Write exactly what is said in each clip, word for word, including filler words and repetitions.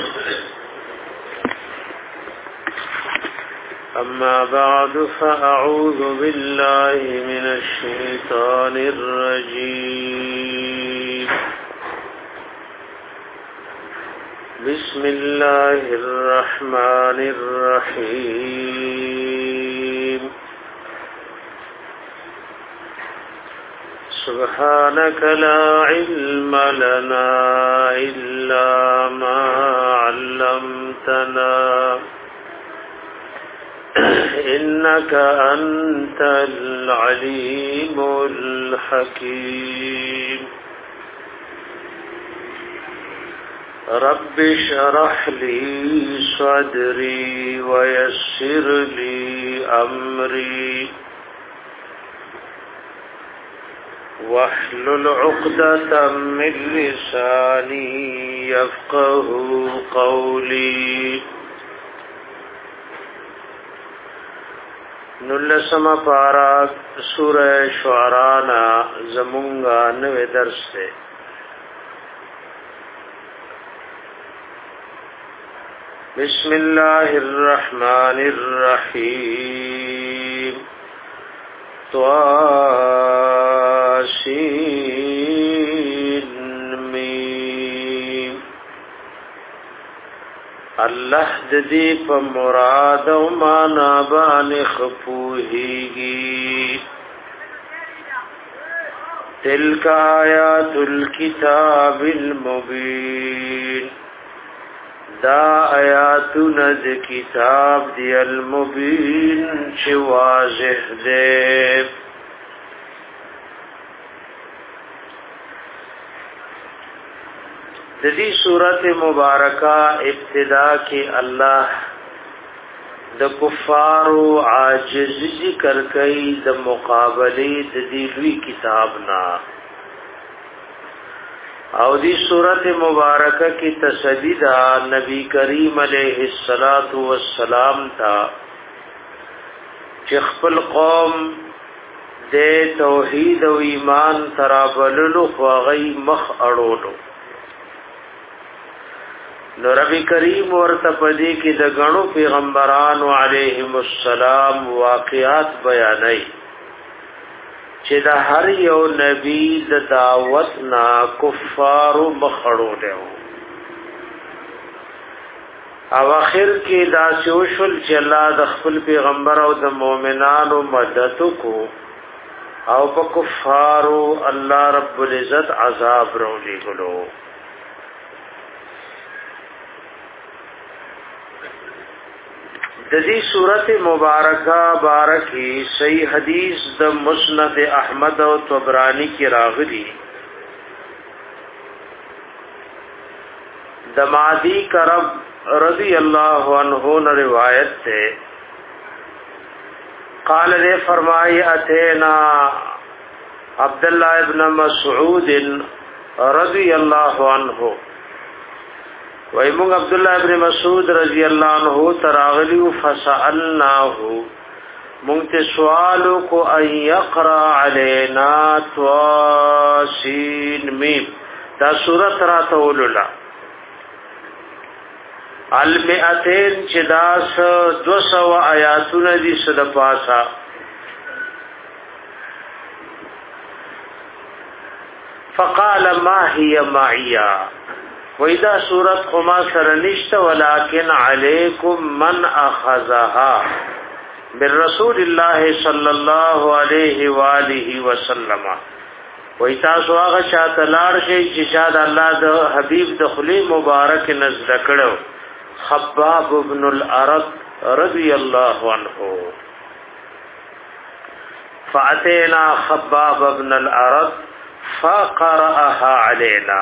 أما بعد فأعوذ بالله من الشيطان الرجيم بسم الله الرحمن الرحيم سبحانك لا علم لنا إلا ما علمتنا إنك أنت العليم الحكيم رب اشرح لي صدري ويسر لي أمري واحلل عقدة من لساني يفقه قولي نلسم پارا سورہ شعرانا زمونگا نوے درس سے بسم اللہ الرحمن الرحیم طاسین میم اللہ ددی پا مراد و مانا بان خپوہیگی تلک آیات الكتاب المبین دا آیاتنا د کتاب دی المبین چه واضح دے دی صورت مبارکہ ابتدا کی اللہ د کفار و عاجز ذکر کئی د مقابلی د دی لوی کتابنا او دی صورت مبارکہ کی تسدیدہ نبی کریم علیہ الصلوۃ والسلام تا چې خپل قوم د توحید او ایمان ترابللو خواغی مخ اړولو نو ربی کریم ورته پدې کې د غنو پیغمبرانو علیهم السلام واقعات بیانای چې د هر یو نبی د دعوت نا کفار مخړو دیو او اخر کې دا سوشل چې الله د خپل پیغمبر او د مؤمنانو مدد کو او په کفارو الله رب العزت عذاب رولي غلو د دې سورته مبارکه بارکی صحیح حدیث د مسند احمد او طبرانی کی راغلی د مادی کرب رضی اللہ عنہ نے روایت سے قال نے فرمائی اتینا عبداللہ ابن مسعود رضی اللہ عنہ وایمون عبداللہ ابن مسعود رضی اللہ عنہ تراغلی فسألناه مونږ سوالو کو ان یقرا علینا طاسین میم دا سورۃ را توللا المئتین چداس دو سو آیاتونه دي صد پاسا فقال ما هي معیا وإذا سورة خما سرنشت ولكن عليكم من أخذها بالرسول الله صلى الله عليه وآله وسلم وإذا سواغ شاتلار شيء جشاد الله ده حبيب دخلي مبارك نزد کرو خباب بن الأرد رضي الله عنه فأتينا خباب بن الأرد فقرأها علينا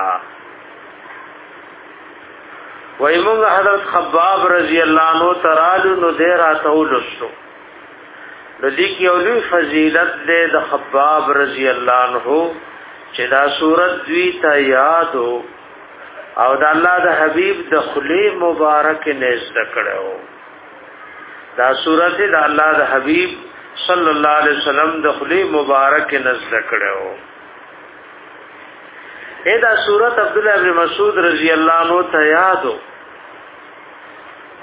وایمون حضرت خباب رضی اللہ عنہ ترالو نو دیر آتاو لستو ندی کی اولی فضیلت دے دا خباب رضی اللہ عنہ چه دا صورت دوی تا یادو او دا اللہ دا حبیب دا خلی مبارک نزد کرو دا صورت دا اللہ دا حبیب صلی اللہ علیہ وسلم دا خلی مبارک نزد کرو اے دا صورت عبداللہ ابن مسعود رضی اللہ عنہ تا یادو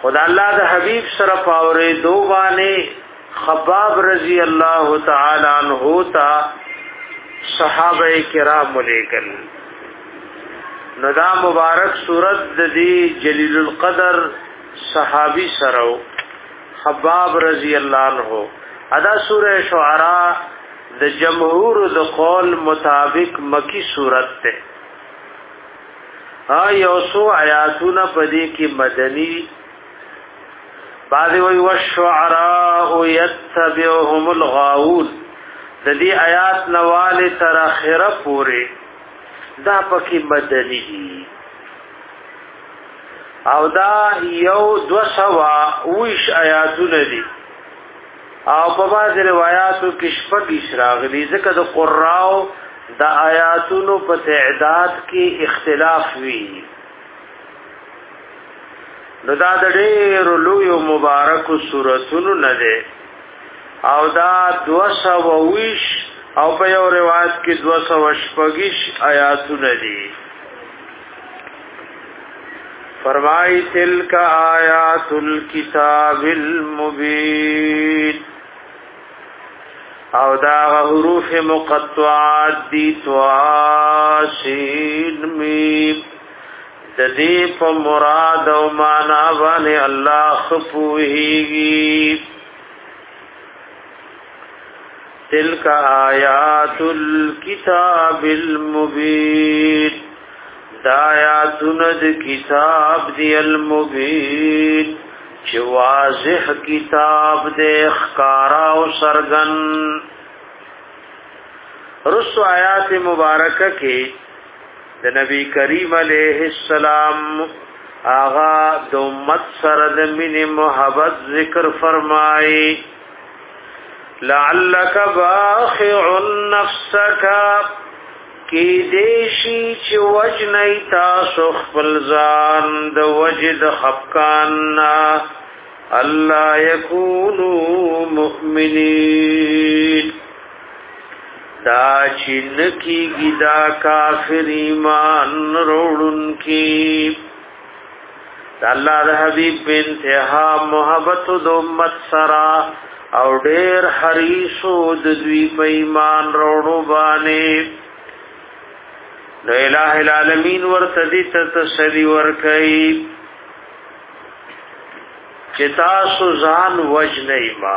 خدای الله د حبیب سره پاورې دوبانه خباب رضی الله تعالی عنہ تا صحابه کرام لیکل نو دا مبارک صورت د دې جلیل القدر صحابي سره خباب رضی الله عنہ ادا سورہ شعراء د جمهور د قول مطابق مکی صورت ته ها یو سو آیاتونه پدې کې مدنی بعض وی والشعراء يتبعهم الغاوون د دې آیات نواله تر اخره پوره دا پکې مدنی او دا یو دو سوا ویش آیاتونه دي او په بعض روایتو کې شپږ اشراغلي ځکه د قراو د آیاتونو په تعداد کې اختلاف وی نو دا د ډېر لوی مبارک سوراتونو نه ده او دا دو سوا ویش او په یو روایت کې دو سوا شپږ آیاتونه دي فرمائی تلک آیات الکتاب المبین او دا حروف مقطعات دی تواسین میم ددی پا مراد و مانا بانی اللہ خپوہیگی تلک آیات الکتاب المبین دا آیاتون د کتاب دی المبین چه واضح کتاب دے اخکارا و سرگن رسو آیات مبارکہ کے د نبی کریم علیہ السلام آغا دو امت سرد من محبت ذکر فرمائی لعلک باخع نفسکا کی دیشی چی وجنی تاسو خپل ځان د وجد خفقاننا اللہ یکونو مؤمنین دا چنکی گدا کافر ایمان روڑن کی دا اللہ دا حبیب انتہا محبت دو امت سرا او ډیر حریصو د دوی په ایمان روڑو بانے نو الہ العالمین ورتدی تسلی ورکی چتا سوزان وجنی ما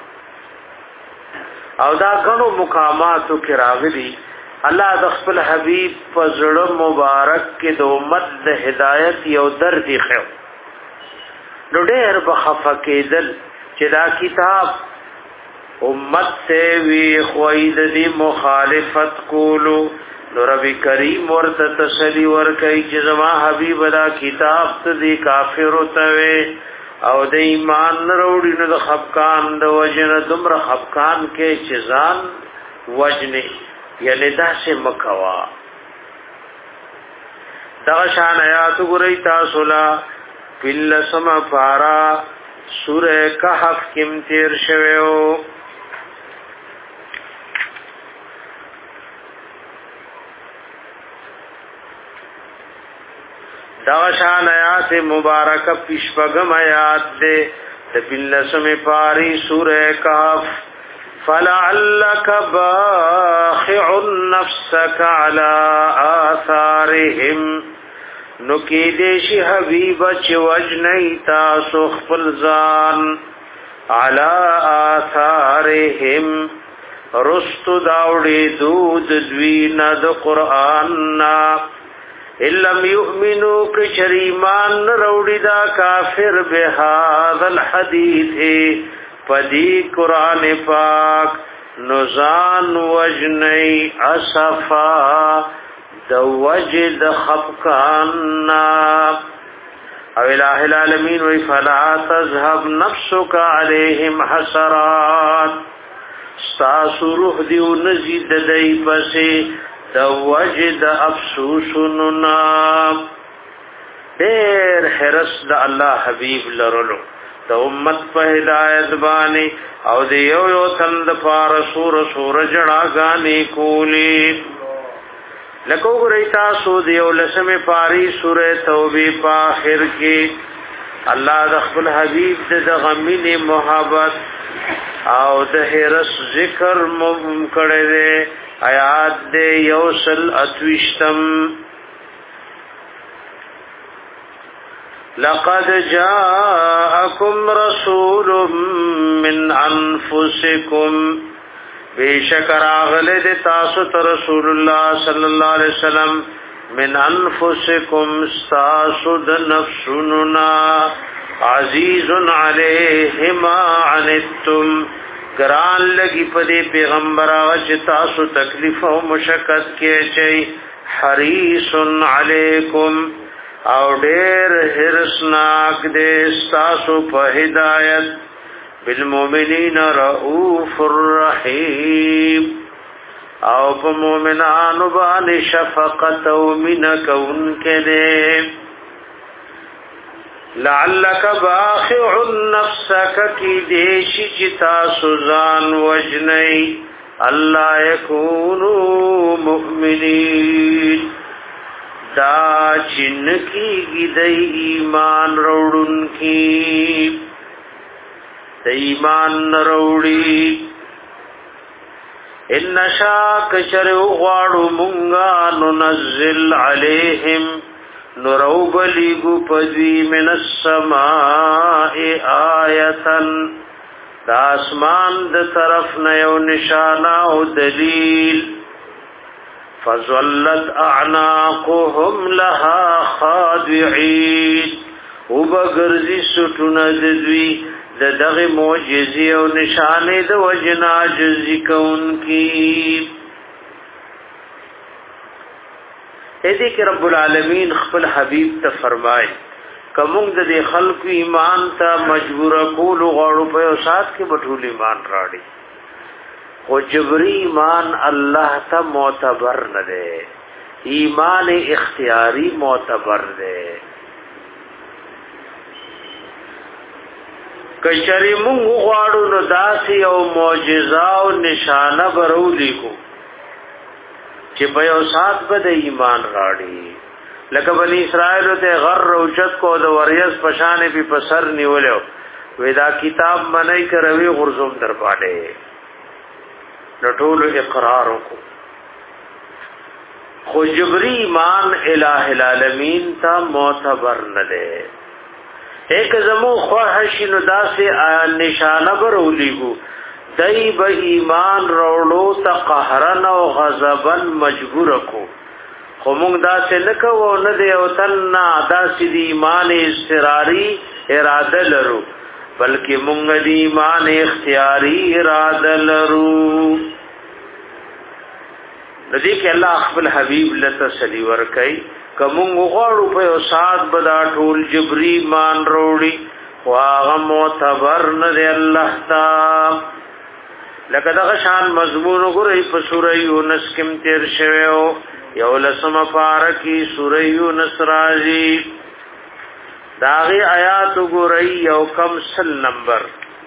او دا غنو مقاماتو کی راغلی اللہ د خپل حبیب په زړه مبارک کې د امت د هدایت یو درد خو نو ډېر بخفه کېدل چې دا کتاب امت ته وی خوید دی مخالفت کولو نو رب کریم ورته تسلی ورکړي چې زما حبیب دا کتاب ته دی کافر ته او د ایمان وروړي نو د خفقان د وجنه دمر خفقان کې چې ځان وجنه یعنی دا سه مکوا دا شان آیات ګورئ تاسو لا فل سما فارا سوره کهف کې تیر شویو دغشان آیات مبارکہ پیشپگم آیات دے تبلسم پاری سورہ کہف فلعلک باخع نفسک علی آثارهم نکی دیشی حبیب چوجنی تاسو خپل ځان علی آثارهم رست داوڑی دود دوینا د قرآن نا لم یؤمنوا کشریمان روڑی دا کافر بهذا الحدیث پدی قرآن پاک نزان وجنی اصفا دو وجد خفقاننا او الہ العالمین وی فلا تذهب نفسک علیہم حسرات ستاسو روح دیو نزید دی پسی د وجد افسوسنا دیر حرس د الله حبیب لرلو د امت په هدایت باندې او د یو یو تند فار سور سور جڑا غانی کولی لکو ګریتا سو د یو لسمه پاری سوره توبه په اخر کې الله د خپل حبيب د غمینه محبت او د هرس ذکر مم کړه دې آیات دې یوسل اتوشتم لقد جاءكم رسول من انفسكم بیشکر اغله د تاسو ته رسول الله صلی الله علیه وسلم من انفسکم استاسو د نفسنا عزیز علیه ما عنتم گران لگی پدی پیغمبر آج تاسو تکلیف و مشکت کې چي حریص علیکم او ډیر حرسناک دې استاسو په هدایت بالمؤمنین رؤوف الرحیم او په مؤمنانو باندې شفقت او مینه کوونکې دې لعلک باخع نفسک کی دیشی چتا سزان وجنی اللہ یکونو مؤمنین دا چن کی گدئی ایمان روڑن کی دا ایمان نروڑی ان نشاک چرو غاڑو منگا ننزل علیہم نروب لیگو پدوی من السماء آیتن دا اسمان دا طرف نیو نشانا و دلیل فظلت اعناقهم لها خادعین و بگرزی سٹون ددوی دا دغ موجزی و نشانی دا وجنا جزی کون کی ایدی کہ رب العالمین خپل حبیب ته فرمای کوم د دې خلق ایمان ته مجبور کول غواړو په اوسات کې بټول ایمان راړي خو جبري ایمان الله ته معتبر نه دی ایمان اختیاری معتبر دی کچری موږ غواړو نو داسې او معجزه او نشانه برولې کو چې په یو سات به د ایمان راړي لکه بنی اسرائیل ته غر روچت کو د وریس پشانې په پسر نیولو ودا کتاب منای کروي غرزوم در پاده نټول اقرار کو خو جبری ایمان الہ العالمین تا معتبر نه ده ایک زمو خواهش نو داسې نشانه برولېګو دای به ایمان روړو ته قهرن او غضبن مجبور کو خو موږ دا څه نکوو نه دی او تن دا سې دی ایمان استراری اراده لرو بلکې موږ دی ایمان اختیاری اراده لرو ندی کې الله خپل حبیب لته سلی ور کوي کوم غواړو په او سات بدا ټول جبری ایمان روړي واغه معتبر نه دی الله تعالی لکه دغه شان مضمون وګورئ په سوره یونس کې تیر شویو یو لسمه پارکی سوره یونس راځي داغه آیات وګورئ یو کم سل نمبر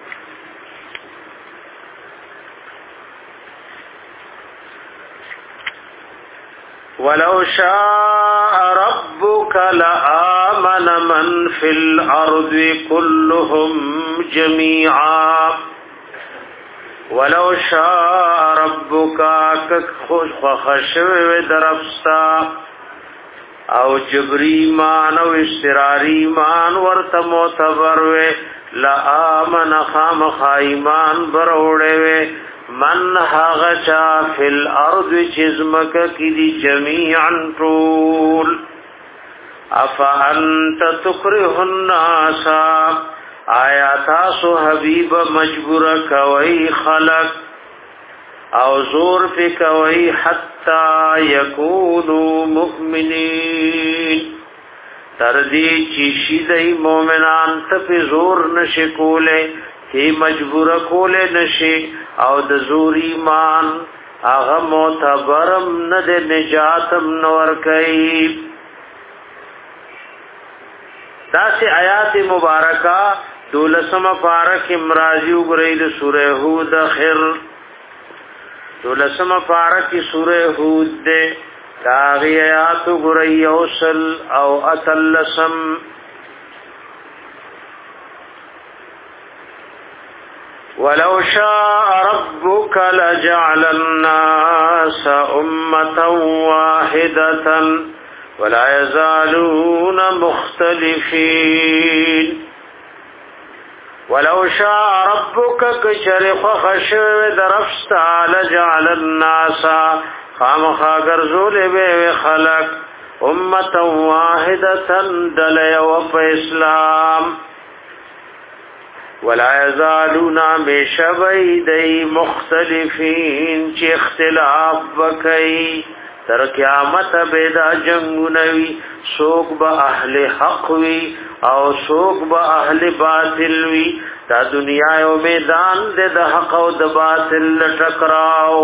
ولو شاء ربك لآمن من في الأرض كلهم جميعا ولو شاء ربك كخوش خشوه درفستا او جبری ایمان او اشتراری ایمان ورت معتبر وے لآمن خام خایمان بروڑے وے من هغچا فی الارض چزمک کی دی جمیعا طول افا انت تکره الناسا آیا تاسو حبیب مجبور کوئی خلق او زور پی کوئی حتی یکونو مؤمنین تردی چیشی دی مومنان تپی زور نشکولے تی مجبور کولے نشی او د زور ایمان اغه معتبرم نه د نجاتم نور کوي داسې آیات مبارکه دولسم پارک امراضی وګړي د سوره هود اخر دولسم پارک سوره هود ده داغی آیات وګړي اوصل او اتلسم ولو شاء ربك لجعل الناس أمة واحدة ولا يزالون مختلفين. ولو شاء ربك كشرخ خشو درفستا لجعل الناس خامخا گرزول بے خلق امة واحدة دلی وف اسلام ولا يزالون بشبی دی مختلفین چی اختلاف بکی تر قیامت بیدا جنگونوی سوک با اہل حق وی او سوک با اہل باطل وی دا دنیا و میدان دے دا حق و دا باطل ٹکراو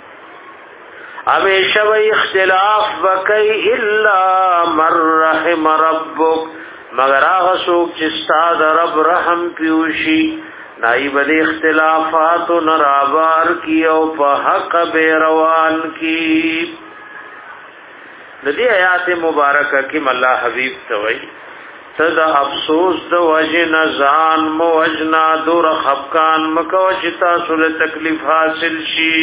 ہمیشہ وی اختلاف بکی الا من رحم ربک مگر آغا سوک چستا دا رب رحم پیوشی نائب دے اختلافات و نرابار کی او پا حق بے روان کی. ندی آیات مبارکہ کم اللہ حبیب توئی تدا افسوس د وجن زان موجنا دور خفقان مکوچتا سل تکلیف حاصل شی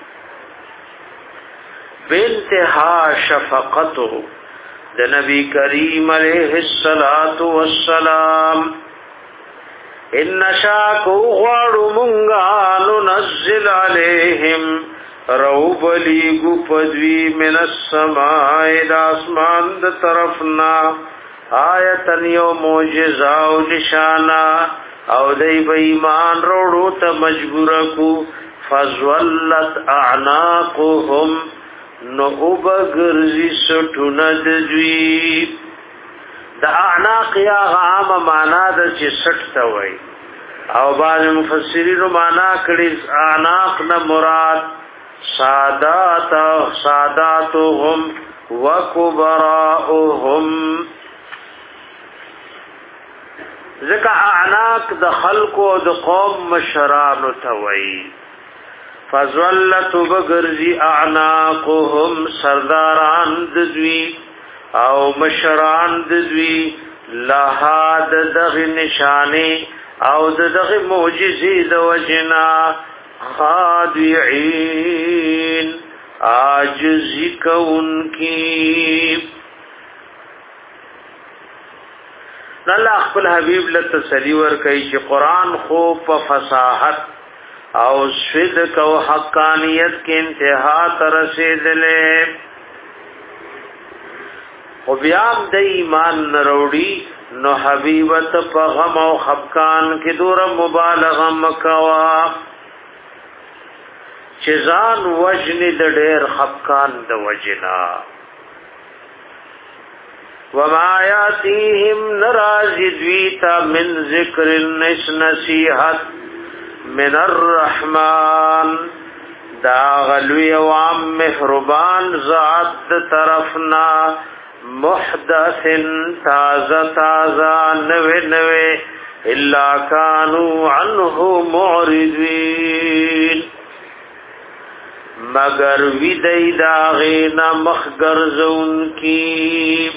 بانتہا شفقتو د نبی کریم علیہ الصلوۃ والسلام ان شاکو غواړو مونږه ننزل علیہم روب لیگو پدوی من السماء دا اسمان دا طرفنا آیتن یو موجزا و نشانا او دی با ایمان روڑو تا مجبورکو فزولت اعناقهم نعوب گرزی سٹوند دوی دا اعناق یا غام مانا دا چی سٹتا وی او بعض مفسرین مانا کڑی اعناق نا مراد سادات ساداتهم وكبراؤهم ذکا اعناق د خلق او د قوم مشران توي فزولت بغرزي اعناقهم سرداران دزوي او مشران دزوي لها د دغ نشانه او د دغ معجزې د وجنا خادعين عاجزی کون کی. اللہ خپل حبیب لتسلی ورکئی چې قرآن خوب په فصاحت او صدق او حقانیت کې انتہا ترسیدلے او بیام د ایمان نروڑی نو حبیبت په غم او خفقان کې دور مبالغه مکوا چزان وجن د ډېر خفقان د وجنا وما یاتیهم نرازدویتا من ذکر النس نصیحت من الرحمن دا غلوی وام محربان ذات طرفنا محدث تازه تازه نوے نوے الا کانوا عنه معرضین مگر وی دی داغینا مخگرزون کی.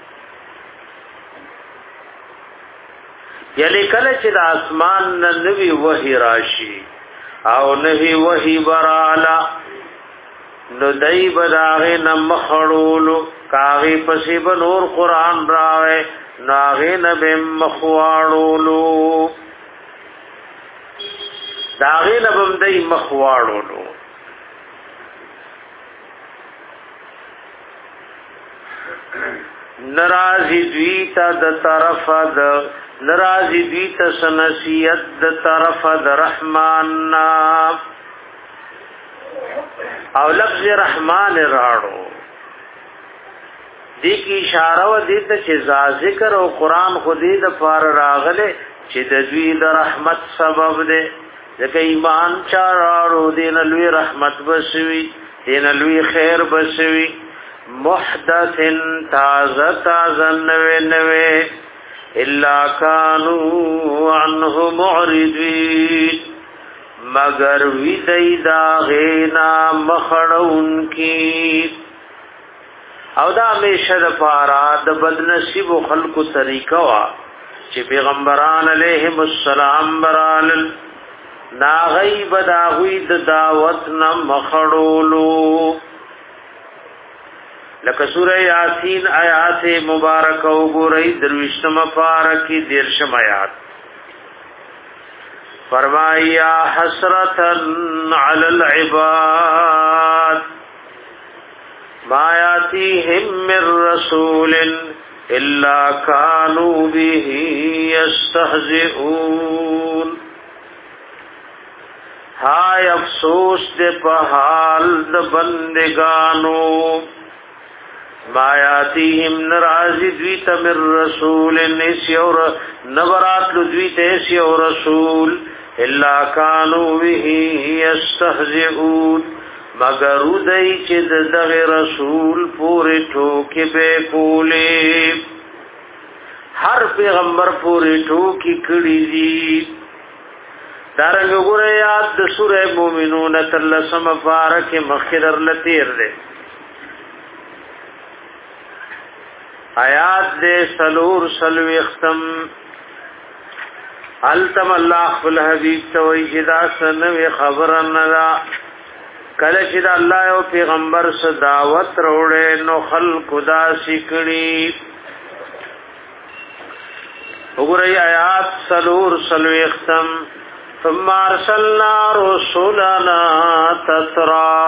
یعنی کله چې د اسمان نه نوی وحی راشي او نوی وحی برالا نو دای بداغه نه مخړولو کاغي پسې به نور قران راوي ناغه نه به مخواړولو داغه نه به دای مخواړولو. نرازی دویتا د طرف د نرازی دویتا سنسیت د طرف د رحمان او لفظ رحمان راړو دی کی اشاره و دیتا چې ذکر او قران خو دې د فار راغله چې د دوی د رحمت سبب ده ځکه ایمان چا راړو دین لوی رحمت بسوي دین لوی خیر بسوي محدث تازه تازه نوے نوے الا کانوا عنه معرضین مگر وی دی دا غینا مخړون کی. او دا همیشه د پارا د بدنصیب خلق طریقه وا چې پیغمبران علیهم السلام برال نا غیب داوی د دعوت نه مخړولو لکه سوره یاسین آیات مبارکه وګورئ درویشتمه پارکی دیرشم آیات فرمایا حسرتا علی العباد ما یاتیهم من رسول الا كانوا به یستهزئون ہائے افسوس دے پہال د بندگانو ما یاتیهم نرازی دویت من رسول نیسی اور نبرات لدویت ایسی اور رسول الا کانو به یستهزئون مگر دای چې دغه رسول پورې ټوکې به کولې هر پیغمبر پورې ټوکې کړې دي دارنګ وګوره یاد د سوره مومنون تلسم فارک مخدر لتیر ده آیات دے سلور سلوی اختم علتم اللہ خفل حبیب توی جدا سنوی خبرن دا کله چې د الله او پیغمبر سره دعوت وروړي نو خلق دا سکړي وګورئ آیات سلور سلوی اختم ثم ارسلنا رسولنا تترا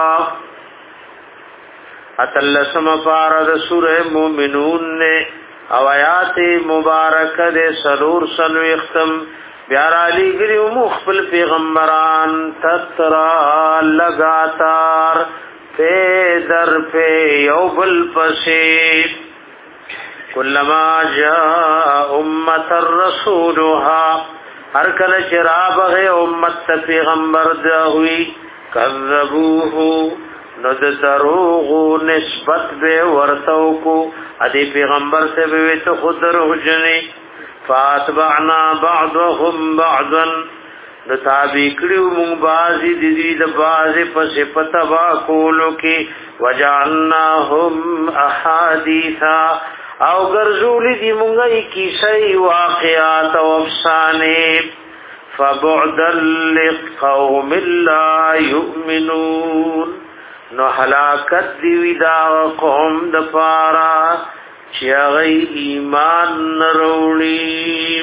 اتلسم پارد سورہ مومنون نے او آیات مبارک دے سلور سلوی اختم بیار علی گری مخفل پیغمبران تترا لگاتار پے در پے یوبل پسید کلما جاء امت الرسولها ہر کل چراب ہے امت پیغمبر دا ہوئی کذبوه نو د دروغو نسبت به ورتو کو ادي پیغمبر سے به تو خود روجنی فاتبعنا بعضهم بعضا نتابع کړو مون بازي د دې د بازي په صفته وا کولو کې وجعلناهم احاديثا او ګرځول دي مونږه کی شی واقعات او افسانه فبعدا لقوم لا يؤمنون نو حلاکت دیوی دا قوم د پارا چې هغه ایمان نروړي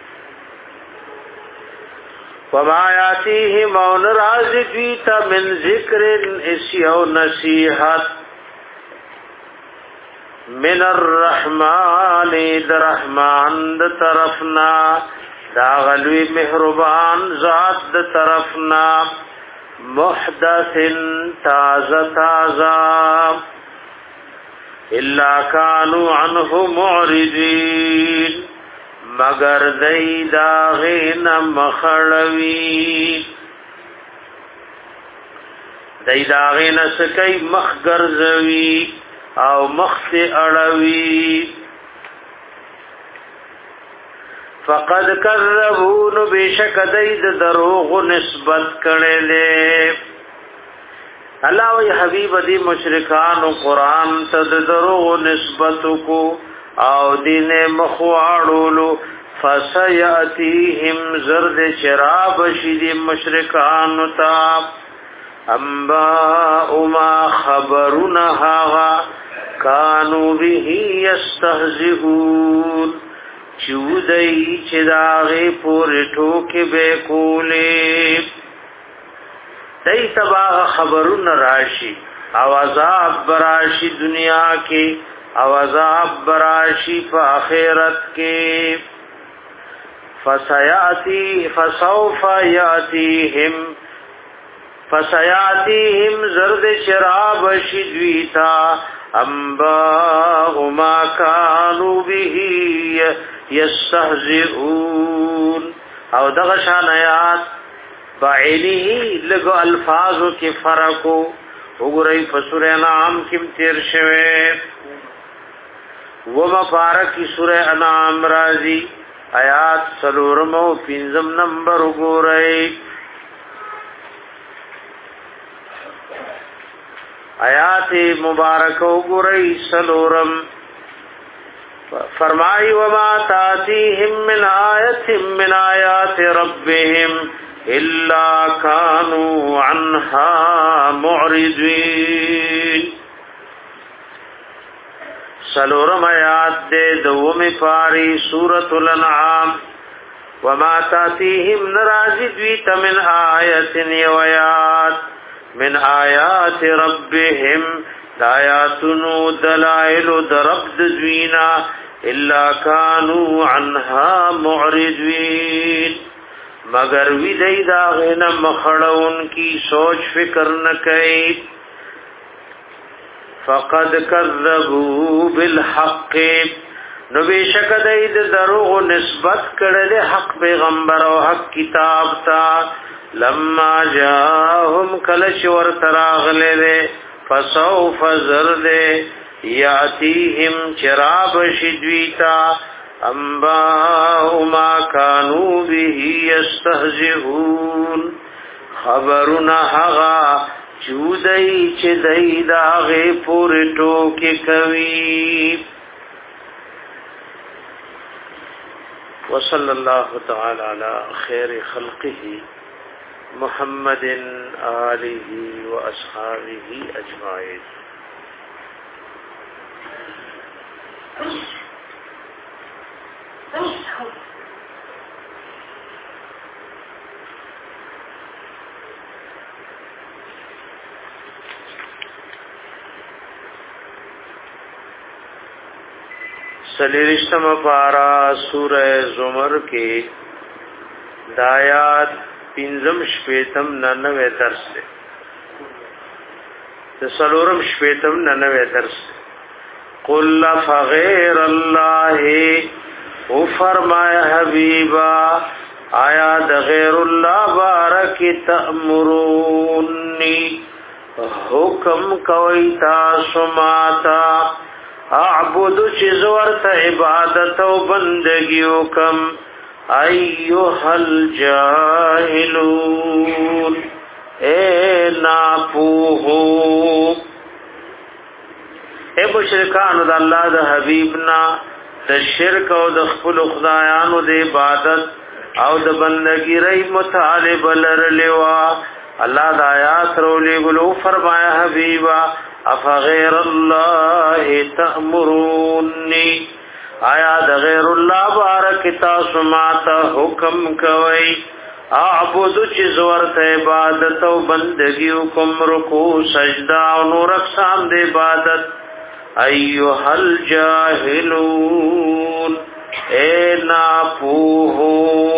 وما یاتیهم من رازقیت من ذکر اسیو نصیحت من الرحمن الرحمن د طرفنا دا غلوی مهربان ذات د طرفنا محدث تازه تازه الا كانوا عنه معرضين مگر دای دا غین مخړوی دای دا غین سکای مخګرزوی او مخت اړوی فقد كذبون بشک دید دروغ نسبت کړي له الله او حبیب دی مشرکان او قران ته دروغ نسبت کو او دین مخواړولو فسياتيهم زرد شراب شید مشرکان تا انبا ما خبرنها كانوا به يستهزئون چودای چې داغه پورې ټوکې به کولې دای تبا خبرونه راشي او عذاب براشي دنیا کې او عذاب براشي په آخرت کې فسياتي فسوف ياتيهم فسياتيهم زرد شراب شدويتا انباء ما كانوا به يستهزئون او دغه شان آیات بعینه لګو الفاظو کې فرق وګورئ په سورہ انعام کې تیر شوه و مبارک سورہ انعام راځي آیات سلورمو پنځم نمبر وګورئ آیات مبارک وګورئ سلورم فرمائی وما تاتیهم من آیت من آیات ربهم إلا كانوا عنها معرضين. سلورم آیات دے دومی پاری سورة الانعام. وما تاتيهم نرازی دویت من آیت یویات من آیات ربهم دایاتنو دلائل درب دوینا الا كانوا عنها معرضين مگر وی دی داغینا مخڑون کی سوچ فکر نکئی. فقد كذبوا بالحق نو بیشک دید دروغ نسبت کړل حق پیغمبر او حق کتاب تا لما جاءهم کلش ور تراغله فسوف زرد یاتیهم چراب شدویتا انباء ما كانوا به يستهزئون خبرنا هغا چودای چې دای داغه پور ټوکی کوي. وصلى الله تعالى على خير خلقه محمد آله وأصحابه أجمعين. سلیرشتم پارا سورہ زمر کے دایات پینزم شپیتم ننوے درس دے سلورم شپیتم ننوے درس دے. قل فغیر اللہ او فرمایا حبیبا آیا دغیر اللہ بارک تأمرونی حکم کوئی تاسو ماتا اعبد چزورت عبادت و بندگیو کم ایوہ الجاہلون اے ناپوہو اے مشرکانو دا اللہ دا حبیبنا دا شرک او دا خپل خدایانو دا عبادت او دا بندگی رئی مطالب لرلوا اللہ دا آیات رو لے گلو فرمایا حبیبا افغیر اللہ تأمرونی آیا دا غیر اللہ بارک تاسو ماتا حکم کوئی اعبد چیزورت عبادت و بندگیو کم رکو سجدہ و نور اقسام دے عبادت ایوہ الجاہلون اے ناپوہو.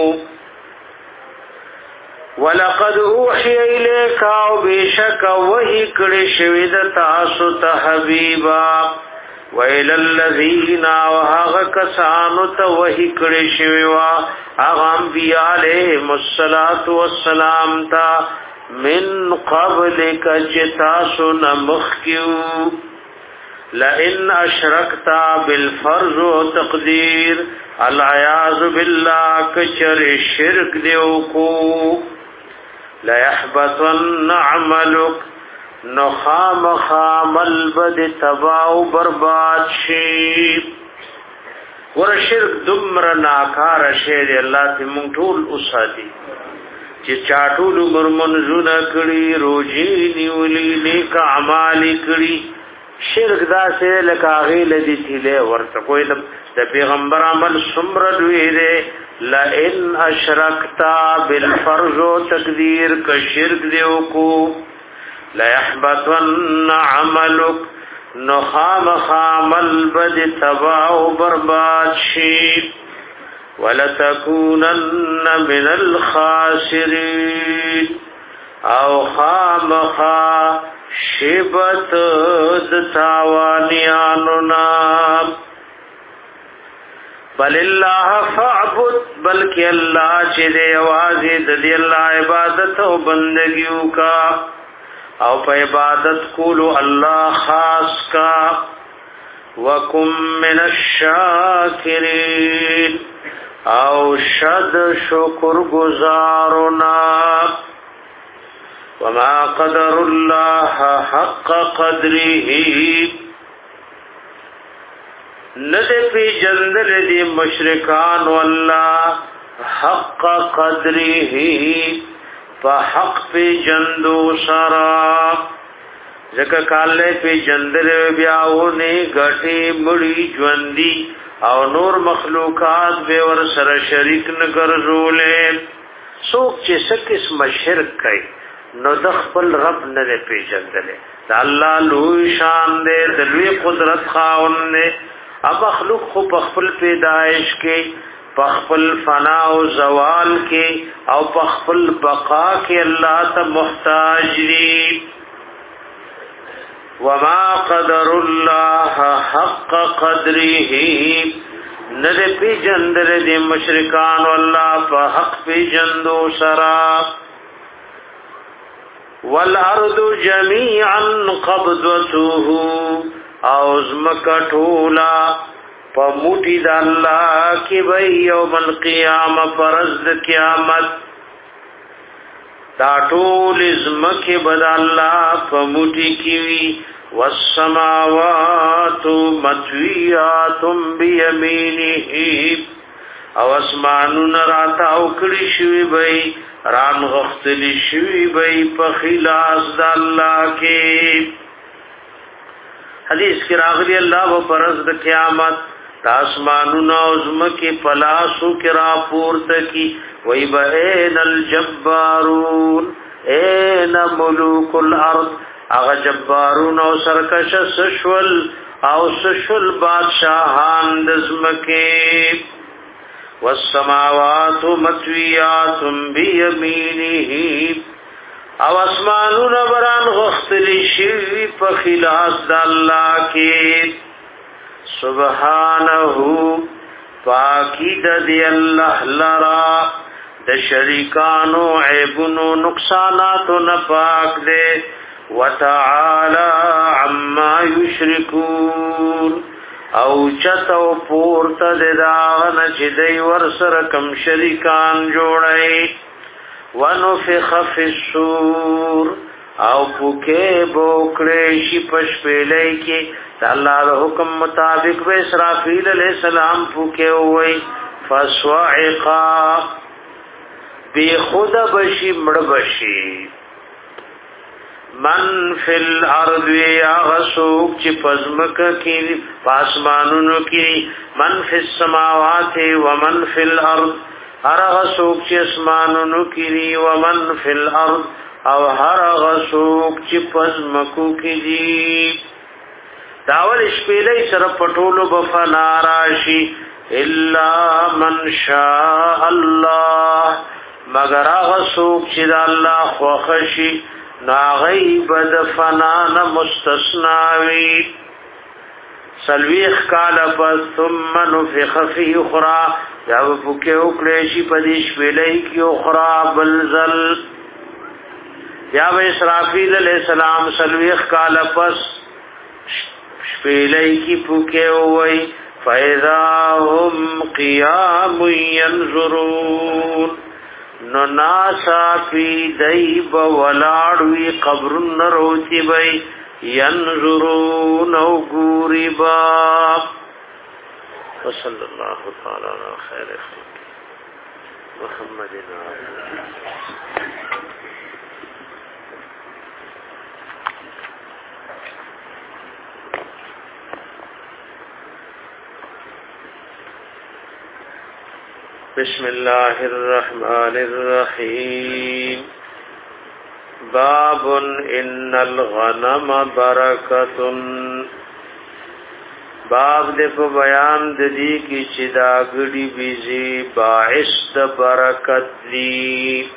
ولقد اوحی الیک او بیشک وحی کړي شوی د تاسو ته حبیبا ویل الذین وهغه کسانو ته وحی کړي شوی وا هغه انبیاء علیهم الصلاۃ والسلام تا من قبل کجتاسو نمخکیو لئن اشرکتا بالفرض و تقدیر العیاذ باللہ کچر شرک دیو کو لا يحبطن عملك نخام خام البد تباو برباد شي. ور شرک دمر ناکار شی دی الله ته مونږ ټول اوساتي چې چاټول مرمنزونه کړي روزي نیولي نیک اعمال کړي شرک دا سه لکاغي لدی تیله ورته کوئی د پیغمبر عمل سمر دوی دی لئن اشرکتا بالفرض و تقدیر کا شرک دیو کو لیحبطن عملک نخام خام البد تباہ برباد شیب ولتکونن من الخاسرین او خام خا شبت دتاوانیانو نام بل اللہ فعبد بلکہ اللہ چی دے آوازی دی اللہ عبادت و بندگیو کا او پا عبادت کولو اللہ خاص کا وکم من الشاکرین او شد شکر گزارنا وما قدر اللہ حق قدره ندے پی جندل دی مشرکان واللہ حق قدره فحق پی جندو سرا ځکه کاله پی جندل بیاونه غټي مړی ژوندۍ او نور مخلوقات به ور سره شریک نه ګرځولې څوک چې سکس مشرک کوي نو د خپل رب نه پیژندلې د الله لوی شان دې د لوی قدرت خاون نه اب مخلوق خو په خپل پیدائش کې په خپل فنا او زوال کې او په خپل بقا کې الله ته محتاج دي وما قدر الله حق قدره ند پی جندر دی مشرکان والله په حق پی جندو سرا والارض جميعا قبضته او زمکټولا په موټی د الله کې وي یوم القیامه پرز د قیامت دا ټول زمکه بد الله په موټی کې وي والسماوات مطویات بیمینه او اسمانون راتا او کړي شوی وي ران غختلی شوی وي په خلاص د الله کې حدیث کې راغلی الله و پرز د قیامت تاسمانون او زمکه پلاسو کې را پورته کی وای بین الجبارون این ملوک الارض اغا جبارون او سرکش سشول او سشول بادشاہان دزمکی والسماوات مطویات بیمینه او اسمانون بران غختلی شوی پا خلاص دا اللہ کی سبحانه پاکی دا دی اللہ لرا د شریکانو عیبونو نقصاناتو نپاک دے وتعالى عما يشركون او چتو پورته د داغن چې دی ور سره کم شریکان جوړي ونفخ في الصور او پوکې بوکړې شي پښپېلې کې د الله د حکم مطابق به اسرافیل علیہ السلام پوکې وای فصعقا بی خود بشی مړ بشي من فی الارض یا غسوک چی پزمک کی پاسمانونو کی من فی السماوات ومن فی الارض هر غسوک چی اسمانونو کی ومن فی الارض او هر غسوک چی پزمکو کی دی داول شپیلی سر پټولو بفنا راشی الا من شاء الله مگر غسوک چی دا اللہ خوخشی ناغیب دفنان مستثناوی سلویخ کال پس ثم نفخ فی اخرى جب پکے اکلیشی پدیش پیلی کی اخرى بلزل یا بے اسرافیل علیہ السلام سلویخ کال پس پیلی کی پکے ہوئی فَإِذَا هُمْ قِيَامٌ يَنْظُرُونَ نو ناسا پی دیب ولادوی قبر نروتی بی ینظرون او گوری باب وصلی اللہ تعالی علی خیر خلق محمد بسم الله الرحمن الرحيم باب ان الغنم برکت باب دې په بیان د دې کې چې دا غړي بيزي باعث د برکت دي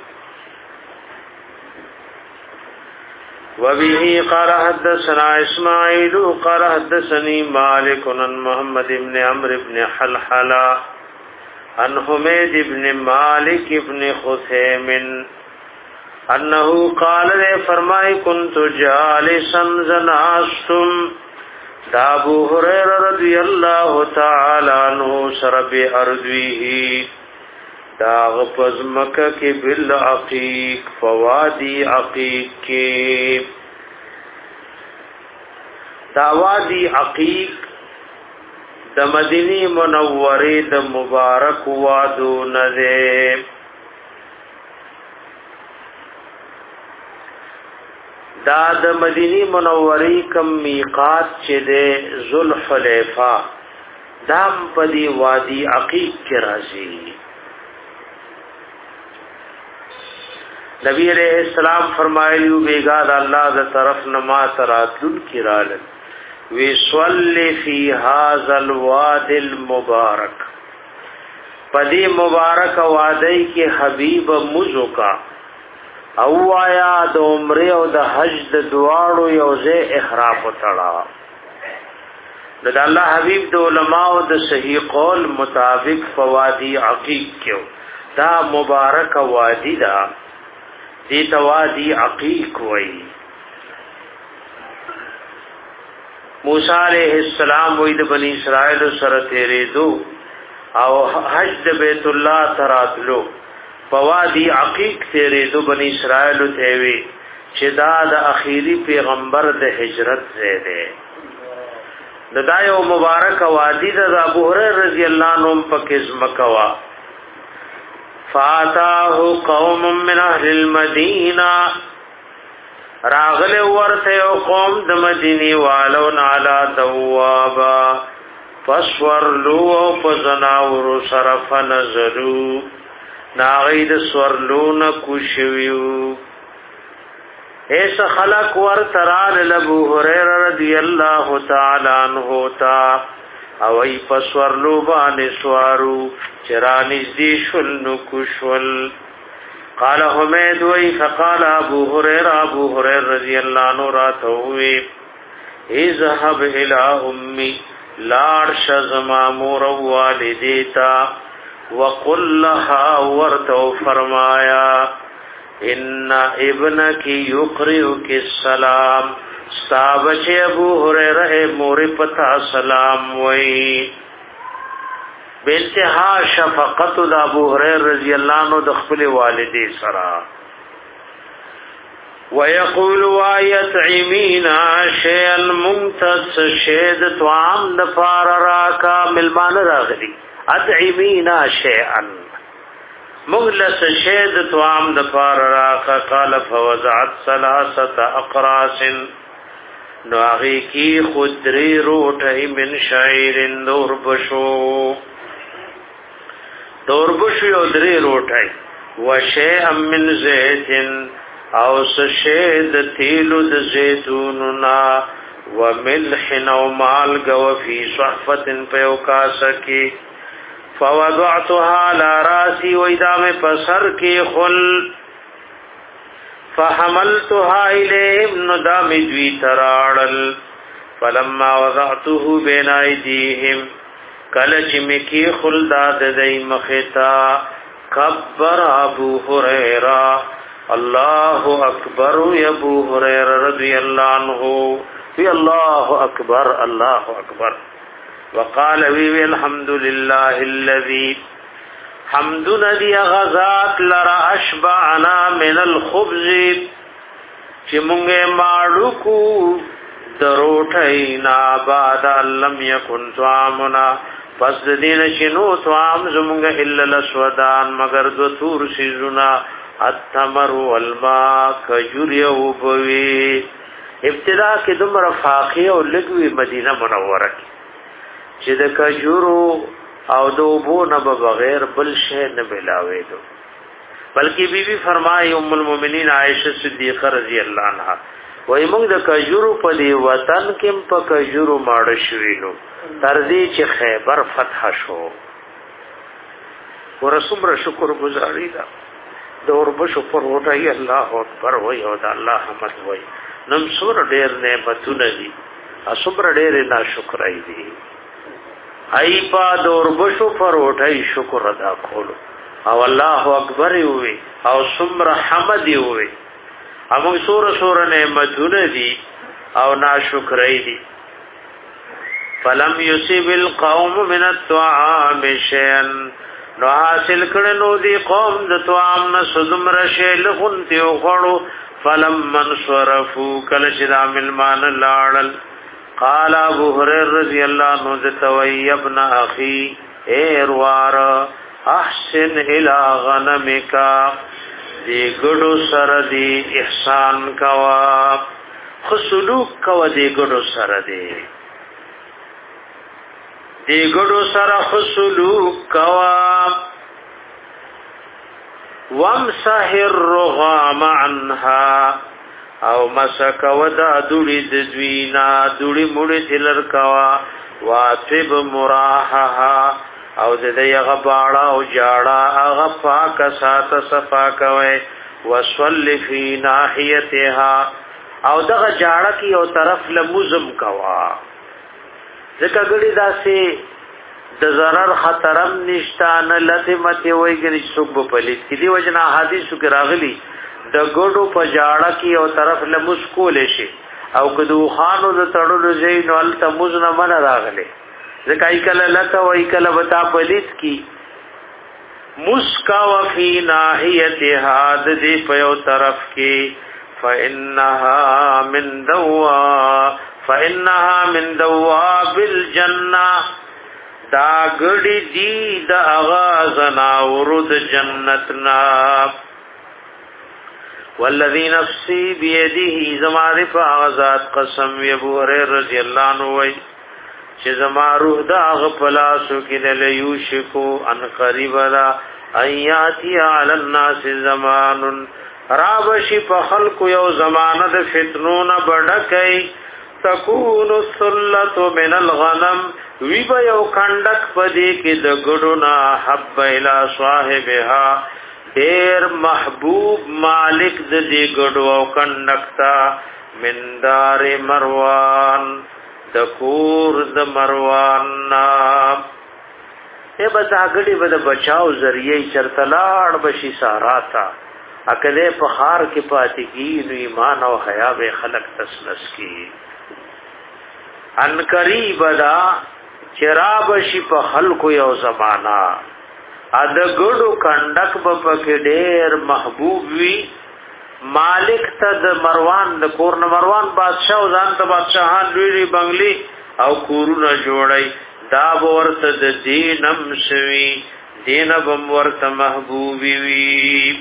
وبه قال حدثنا اسماعيل قال حدثني مالك عن محمد بن عمرو بن حلحلة عن حمید ابن مالک ابن خثیم انه قال لے فرمائی کنت جالسا زناستم دا ابو حریر رضی اللہ تعالی عنہ سرب اردویه دا غپز مکہ کی بالعقیق فوادی عقیق کی دا وادی عقیق د مدینی منورې د مبارک وادو نه دا د مدینی منورې کم میقات چې د ذوالحلیفہ دام پدی وادی عقیق کې راځي. نبی علیہ السلام فرمایلیو بیگا د الله د طرف نما تراتل کړه وی صلی فی هذا الوادی المبارک پدی مبارک وادی کې حبیب مزکا او آیا د عمره او د حج د دواړو یو ځای احرام وتړه د الله حبیب د علماء او د صحیح قول مطابق فوادی عقیق کیو دا مبارک وادی دا دی توادی عقیق وی. موسی علیہ السلام وی د بنی اسرائیل سره تیرېدو او حج د بیت الله تراتلو فوادی عقیق تیرې دو بنی اسرائیل ته وی چې دا د اخیری پیغمبر د هجرت ځای دی. د دایو مبارک وادی د ابو هريره رضی الله عنه پکې زمکوا فاتاه قوم من اهل المدینه راغله ورته قوم د مدینی والو علی دوابا فسورلو فزناور صرف نظرو ناغید سورلون کشویو ایس خلق ورطران لبو حریر رضی اللہ تعالی عنہ تا اوی پسورلو بان سوارو چرانیز دی شلن کشول قال حمید وی فقال ابو حریر ابو حریر رضی اللہ عنہ راتوی اذهب الى امی لارش زمامور والدیتا وقل لها ورتو فرمایا ان ابنك يقرئك السلام استابچ ابو هريره مور پتا سلام وئی بانتها شفقت د ابو هريره رضی الله عنه د خپل والدی سره ويقول ويطعمينا شيئا ممتز شيد طعام د فارراکا ملمان راغلی ادعمینا شیئا مغلس شید توام د پار راقا قال فوزعت ثلاثه اقراص نواغی کی خدری روٹی من شعیر دور بشو دور بشو یو دری روٹی و شیئا من زیت او سشید تیلو د زیتوننا و ملح نو مالگ و فی صحفت پیوکاسکی فوضعتها على راسي وإذا میں پسر کی خل فحملتها إليهم ندام دوی تراڑل فلما وضعته بين أيديهم کلچ مکی خل داد دی مختا کبر ابو هريره الله اکبر یا ابو هريره رضی اللہ عنہ وی الله اکبر الله اکبر وقال وی الحمد لله الذي حمد ندی غزات لرا اشبعنا من الخبز چې مونږه ماړو کو دروټینا بعد لم يكن طعامنا پس دین شنو طعام زمونږه الا الاسودان مگر دو تور سيزنا التمر والماء کجوري او بوي ابتدا کې دمر فاقيه او لګوي مدینه منوره کې چې د کجورو او د اوبو نه بغیر بل شی نه ملاوي دو بلکې بیبي فرمایي ام المؤمنین عائشه صدیقه رضی الله عنها وای موږ د کجورو په دی وطن کې په کجورو ماړ شوینو تر دې چې خیبر فتح شو ورسوم شکر گزاري دا د اوربشو پر وټای الله اکبر وای او د الله حمد وای نم سور ډیر نعمتونه دي اسبر ډیر ناشکرای دي ای پا دور بشو پر وټای شکر ادا کولو او الله اکبر وی او سمر حمد وی امو سور سور نعمتونه دي او ناشکرای دي فلم يصيب القوم من الطعام شيئا نو حاصل کړنو دي قوم د طعام نه سدم رشه لغنتی او غړو فلم من صرفو کل چې د عمل مان لاړل قال ابو هريره رضی الله عنه توي ابن اخي ایروار احسن الى غنمک دی ګډو سره دی احسان کوا خسلوک کوا دی ګډو سره دی دی ګډو سره خسلوک کوا وامسح الرغام عنها او مسک ودا دوړي د دوینا دوړي مړي تلر کوا واتب مراحها او د دې غباړه او جاړه هغه پاک سات صفا کوي وصل فی ناحیتها او دغه جاړه کی او طرف لمزم کوا ځکه ګړي داسې د zarar خطرم نشتان لته مته وایګنی صبح پلیت کی دی وجنا حدیثو کې راغلی د ګړو په جاړه کی او طرف لمز کول شي او کدو خانو د تړلو زین ول تمز نه من راغلی ځکه ای کله لته وای کله وتا پلیت کی مسکا وفی ناحیتها د دې په یو طرف کې فانها من دوا فانها من دواب الجنه دا ګړي دی د اغازنا ورود جنتنا والذي نفسي بيده زماره فغزات قسم ابو هريره رضی الله عنه وای چې زما روح دا غفلاسو کې له یوشکو ان قریب را ایاتی علی الناس زمان رابشی په خلق یو زمانه د فتنون بډکای تكون الثلة من الغنم وی به یو کندک پدې کې د ګډونا حب الى صاحبها ډیر محبوب مالک د دې ګډو او کندکتا من دار مروان د کور د مروان نا ته به ځاګړي به د بچاو ذریعہ چرتلاړ بشي ساراتا اکله په خار کې پاتې کی نو ایمان او حیا به خلق تسلس کی ان قریب دا چراب شي په خلکو یو زمانہ ا د ګړو کندک په کې ډېر محبوب وی مالک ته د مروان د کور نه مروان بادشاہ او ځان ته بادشاہان لوی بنگلي او کورونه جوړي دا ورته د دینم شوی دینم ورته محبوب وی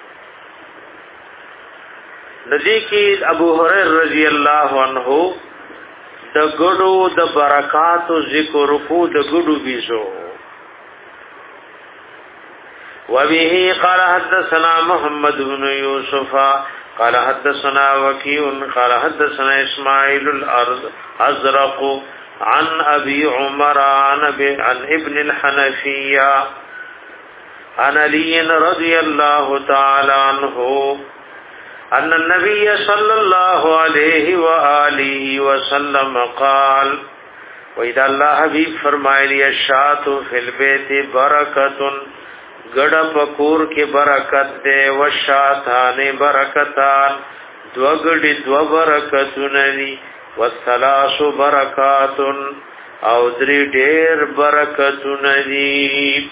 ندی کی ابو هريره رضی الله عنه د ګړو د برکات او ذکر کو د ګړو بيزو وبه قال حدثنا محمد بن يوسف قال حدثنا وكيع قال حدثنا اسماعيل الارض ازرق عن ابي عمر عن ابن الحنفيه عن علي رضي الله تعالى عنه ان النبي صلى الله عليه واله وسلم قال واذا الله حبيب فرمایلی الشات فی البيت برکت گڑ پکور کی برکت دے وشاتان برکتان دو گڑی دو برکتون دی والثلاث برکات او دری ډیر برکتون دی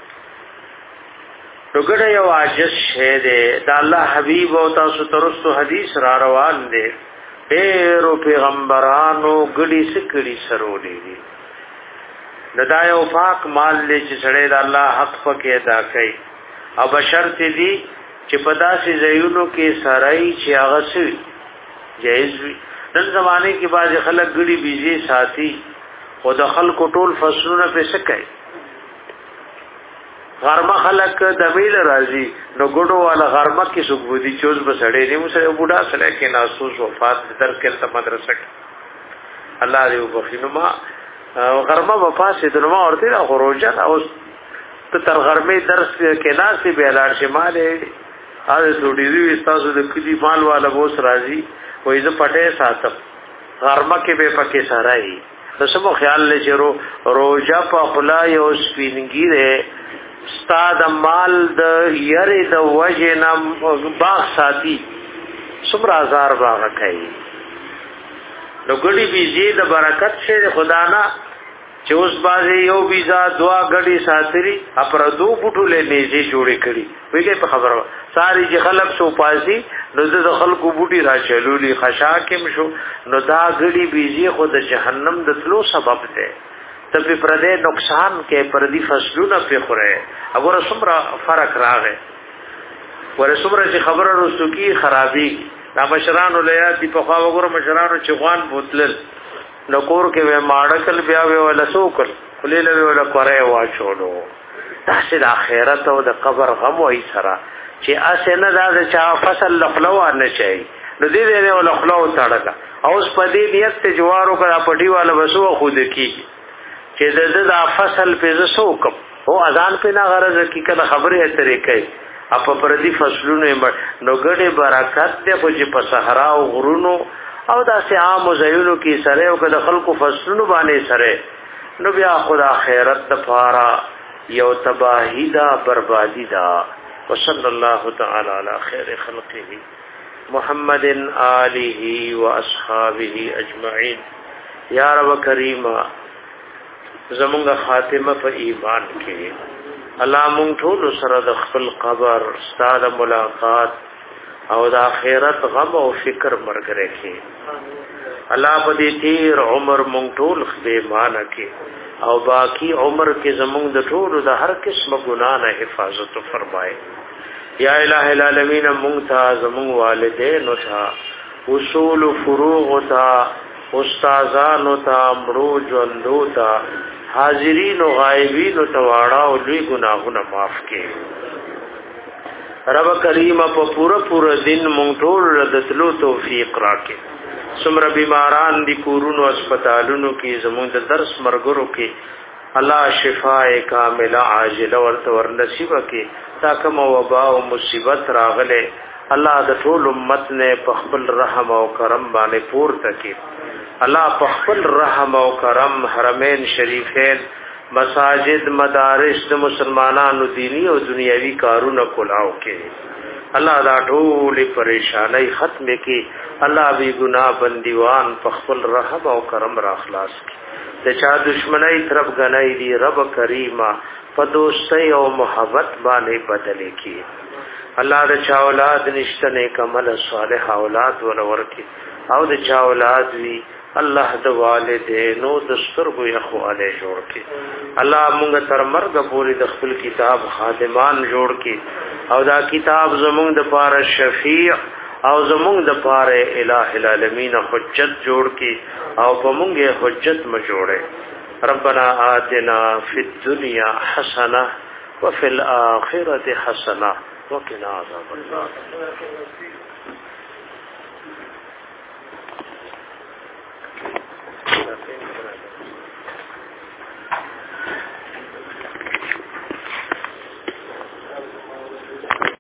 وګړه یو عاجز شه دې د الله حبيب او تاسو ترستو حدیث را روان دي ډېر پیغمبرانو ګړي سکړي سرولې دي ندا یو پاک مال لې چې سړې د الله حق پکې ادا کوي او بشرط دي چې پداسي زيونو کې سړی چې هغه سي جایز وي نن زمانه کې باز خلک ګړي بيزي ساتي او د خلکو ټول فصلونه په سکه غرمه خلق د ویل راځي نو ګډو والا غرمه کې سګودي چوز بسړې نه مسره بوډا سره کې ناسوس وفات در کې ته مدرسه الله دې وبخینو ما غرمه وفاسه د نو اورته را خروجه او ته تر غرمه درس کې ناسي به لار شماله هغه ټوډي وی تاسو د کلی مال والا بوس راځي وې زه پټه ساتم غرمه کې به پکې سارای د سمو خیال لچرو روجا په خلا یو سپینګیره استاد مال د یری د وجنم باغ ساتي سمرا هزار باغ کوي نو ګړي بيزي د برکت شه خدا نه چې اوس بازي یو بيزا دوا غړي ساتري اپر دو بوټو له نيزي جوړې کړي ویګه په خبره ساری چې خلق سو پاسي نو د خلکو بوټي را چلولي خشاکم شو نو دا غړي بيزي خو د جهنم د تلو سبب ده تبي پردې نقصان کې پردي فصلونه په خوره وګوره څومره فرق راغی ور څومره چې خبره رسو کی خرابي دا مشرانو لیا دی په خوا وګوره مشرانو چې غوان بوتلل نو کور کې و ماړکل بیا و ولا سوکل خلیل ولا کوره واچولو تاسو د اخرت او د قبر غم وای سره چې اسنه دا چې فصل لخلو نه شي نو دې دې ولا خلو تړل اوس په دې نیت ته جوارو کړه پټي والا بسو خود کی چې د د فصل په زسوکم او اذان په نه غرض کی کله خبره طریقې اپ پردي فصلونه نو ګډه برکات دې خو چې په صحرا او غرونو او دا سه عام زيونو کې سره او کله خلقو فصلونو باندې سره نو بیا خدا خیرت تفارا یو تباہی دا بربادی دا وصلی الله تعالی علی خیر خلقه محمد آله و اصحابه اجمعین یا رب کریم زمونږ خاتمه په ایمان کې الله مونږ ټول سره د خپل قبر ستاد ملاقات او د آخرت غم او فکر مرګره کې الله په دې تیر عمر مونږ ټول خدای مان کې او باقی عمر کې زمونږ د ټول د هر قسم ګناه نه حفاظت فرمایي یا الہ العالمین مونږ ته زمونږ والدین او ته اصول فروغ او ته استادان او ته امرو ژوندو ته حاضرین او غایبین او تواړه او لوی ګناهونه معاف کړي رب کریم په پورا پورا دن مونږ ټول د تلو توفیق راکړي څومره بیماران دي کورونو هسپتالونو کې زموږ د درس مرګرو کې الله شفاء کامله عاجله ورته ورنصیب کړي تا کوم وبا او مصیبت راغله الله د ټول امت نه په خپل رحم او کرم باندې پورته کړي الله په خپل رحم او کرم حرمین شریفین مساجد مدارس د مسلمانانو دینی او دنیوي کارونه کولاو کې الله دا ټول پریشانای ختم کې الله بی ګناه بندیوان په خپل رحم او کرم را خلاص کې د چا دشمنی طرف غنای دی رب کریمه په دوستۍ او محبت باندې بدلې کې الله د چا اولاد نشته نیک عمل صالح اولاد ولور کې او د چا اولاد وی الله د والدینو د سترګو یخواله جوړ کړي الله مونږ تر مرګ پورې د خپل کتاب خادمان جوړ کړي او دا کتاب زمونږ د پاره شفیع او زمونږ د پاره الٰه العالمین حجت جوړ کړي او په مونږه حجت م جوړه ربنا آتنا فی الدنیا حسنه وفي الاخره حسنه وقنا عذاب النار Gracias.